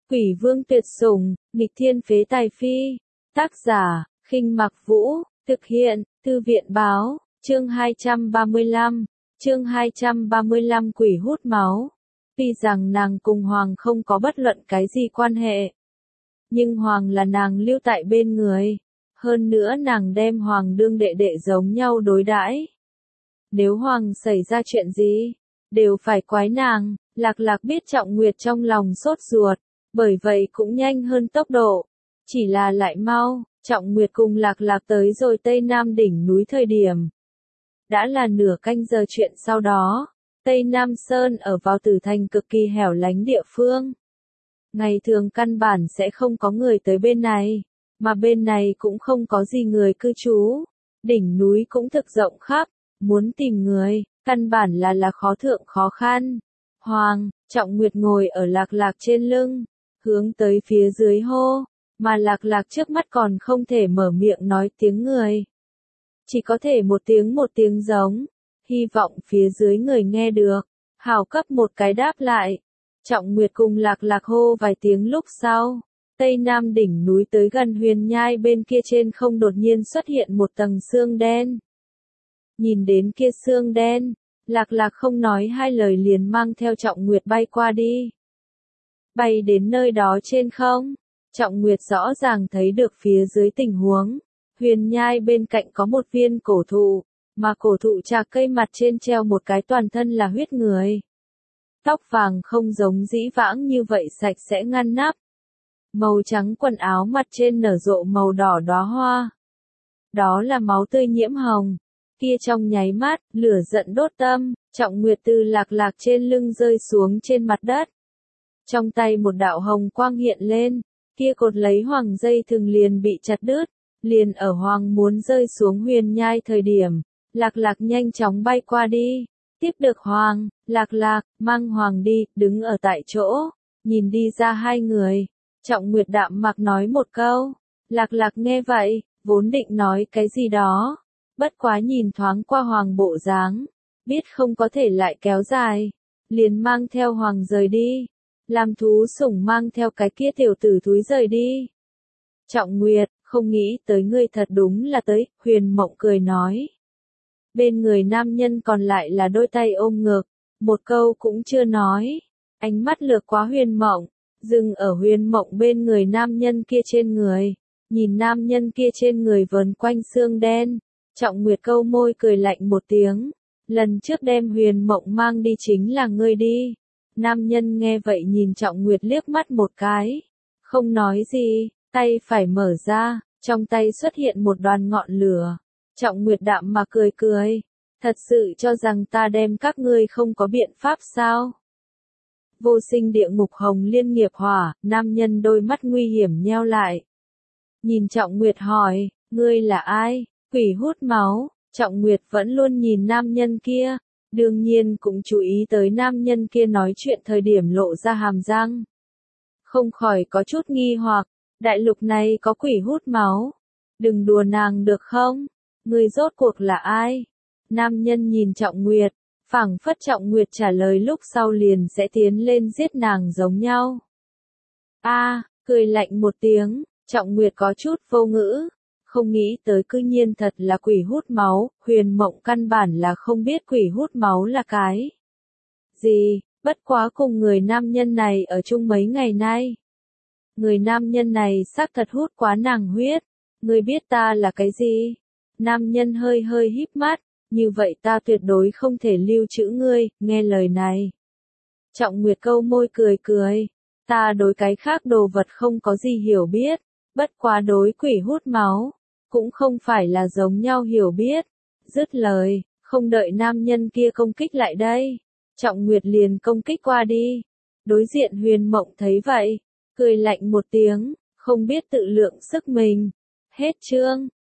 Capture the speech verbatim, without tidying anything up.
Quỷ vương tuyệt sủng, nghịch thiên phế tài phi. Tác giả, Khinh Mặc Vũ, thực hiện, Thư viện báo, chương hai trăm ba mươi lăm, chương hai trăm ba mươi lăm quỷ hút máu. Tuy rằng nàng cùng Hoàng không có bất luận cái gì quan hệ, nhưng Hoàng là nàng lưu tại bên người, hơn nữa nàng đem Hoàng đương đệ đệ giống nhau đối đãi. Nếu Hoàng xảy ra chuyện gì, đều phải quái nàng. Lạc Lạc biết Trọng Nguyệt trong lòng sốt ruột, bởi vậy cũng nhanh hơn tốc độ. Chỉ là lại mau, Trọng Nguyệt cùng Lạc Lạc tới rồi Tây Nam đỉnh núi thời điểm. Đã là nửa canh giờ chuyện sau đó, Tây Nam Sơn ở vào Tử Thành cực kỳ hẻo lánh địa phương. Ngày thường căn bản sẽ không có người tới bên này, mà bên này cũng không có gì người cư trú. Đỉnh núi cũng thực rộng khắp, muốn tìm người, căn bản là là khó thượng khó khăn. Hoàng, Trọng Nguyệt ngồi ở Lạc Lạc trên lưng, hướng tới phía dưới hô, mà Lạc Lạc trước mắt còn không thể mở miệng nói tiếng người. Chỉ có thể một tiếng một tiếng giống, hy vọng phía dưới người nghe được, hào cấp một cái đáp lại. Trọng Nguyệt cùng Lạc Lạc hô vài tiếng lúc sau, Tây Nam đỉnh núi tới gần huyền nhai bên kia trên không đột nhiên xuất hiện một tầng sương đen. Nhìn đến kia sương đen, Lạc Lạc không nói hai lời liền mang theo Trọng Nguyệt bay qua đi. Bay đến nơi đó trên không, Trọng Nguyệt rõ ràng thấy được phía dưới tình huống. Huyền nhai bên cạnh có một viên cổ thụ, mà cổ thụ trạc cây mặt trên treo một cái toàn thân là huyết người. Tóc vàng không giống dĩ vãng như vậy sạch sẽ ngăn nắp. Màu trắng quần áo mặt trên nở rộ màu đỏ đóa hoa. Đó là máu tươi nhiễm hồng. Kia trong nháy mắt, lửa giận đốt tâm, Trọng Nguyệt từ Lạc Lạc trên lưng rơi xuống trên mặt đất. Trong tay một đạo hồng quang hiện lên, kia cột lấy Hoàng dây thừng liền bị chặt đứt, liền ở Hoàng muốn rơi xuống huyền nhai thời điểm, Lạc Lạc nhanh chóng bay qua đi, tiếp được Hoàng, Lạc Lạc, mang Hoàng đi, đứng ở tại chỗ, nhìn đi ra hai người, Trọng Nguyệt đạm mặc nói một câu, Lạc Lạc nghe vậy, vốn định nói cái gì đó. Bất quá nhìn thoáng qua Hoàng bộ dáng, biết không có thể lại kéo dài, liền mang theo Hoàng rời đi, làm thú sủng mang theo cái kia tiểu tử thúi rời đi. Trọng Nguyệt, không nghĩ tới ngươi thật đúng là tới, Huyền Mộng cười nói. Bên người nam nhân còn lại là đôi tay ôm ngực, một câu cũng chưa nói, ánh mắt lược quá Huyền Mộng, dừng ở Huyền Mộng bên người nam nhân kia trên người, nhìn nam nhân kia trên người vờn quanh xương đen. Trọng Nguyệt câu môi cười lạnh một tiếng, lần trước đem Huyền Mộng mang đi chính là ngươi đi. Nam nhân nghe vậy nhìn Trọng Nguyệt liếc mắt một cái, không nói gì, tay phải mở ra, trong tay xuất hiện một đoàn ngọn lửa. Trọng Nguyệt đạm mà cười cười, thật sự cho rằng ta đem các ngươi không có biện pháp sao? Vô sinh địa ngục hồng liên nghiệp hỏa, nam nhân đôi mắt nguy hiểm nheo lại. Nhìn Trọng Nguyệt hỏi, ngươi là ai? Quỷ hút máu, Trọng Nguyệt vẫn luôn nhìn nam nhân kia, đương nhiên cũng chú ý tới nam nhân kia nói chuyện thời điểm lộ ra hàm răng. Không khỏi có chút nghi hoặc, đại lục này có quỷ hút máu, đừng đùa nàng được không? Người rốt cuộc là ai? Nam nhân nhìn Trọng Nguyệt, phảng phất Trọng Nguyệt trả lời lúc sau liền sẽ tiến lên giết nàng giống nhau. A, cười lạnh một tiếng, Trọng Nguyệt có chút vô ngữ. Không nghĩ tới cư nhiên thật là quỷ hút máu, Huyền Mộng căn bản là không biết quỷ hút máu là cái gì, bất quá cùng người nam nhân này ở chung mấy ngày nay. Người nam nhân này xác thật hút quá nàng huyết, ngươi biết ta là cái gì? Nam nhân hơi hơi híp mắt, như vậy ta tuyệt đối không thể lưu trữ ngươi, nghe lời này. Trọng Nguyệt câu môi cười cười, ta đối cái khác đồ vật không có gì hiểu biết, bất quá đối quỷ hút máu. Cũng không phải là giống nhau hiểu biết. Dứt lời, không đợi nam nhân kia công kích lại đây. Trọng Nguyệt liền công kích qua đi. Đối diện Huyền Mộng thấy vậy, cười lạnh một tiếng, không biết tự lượng sức mình. Hết chương.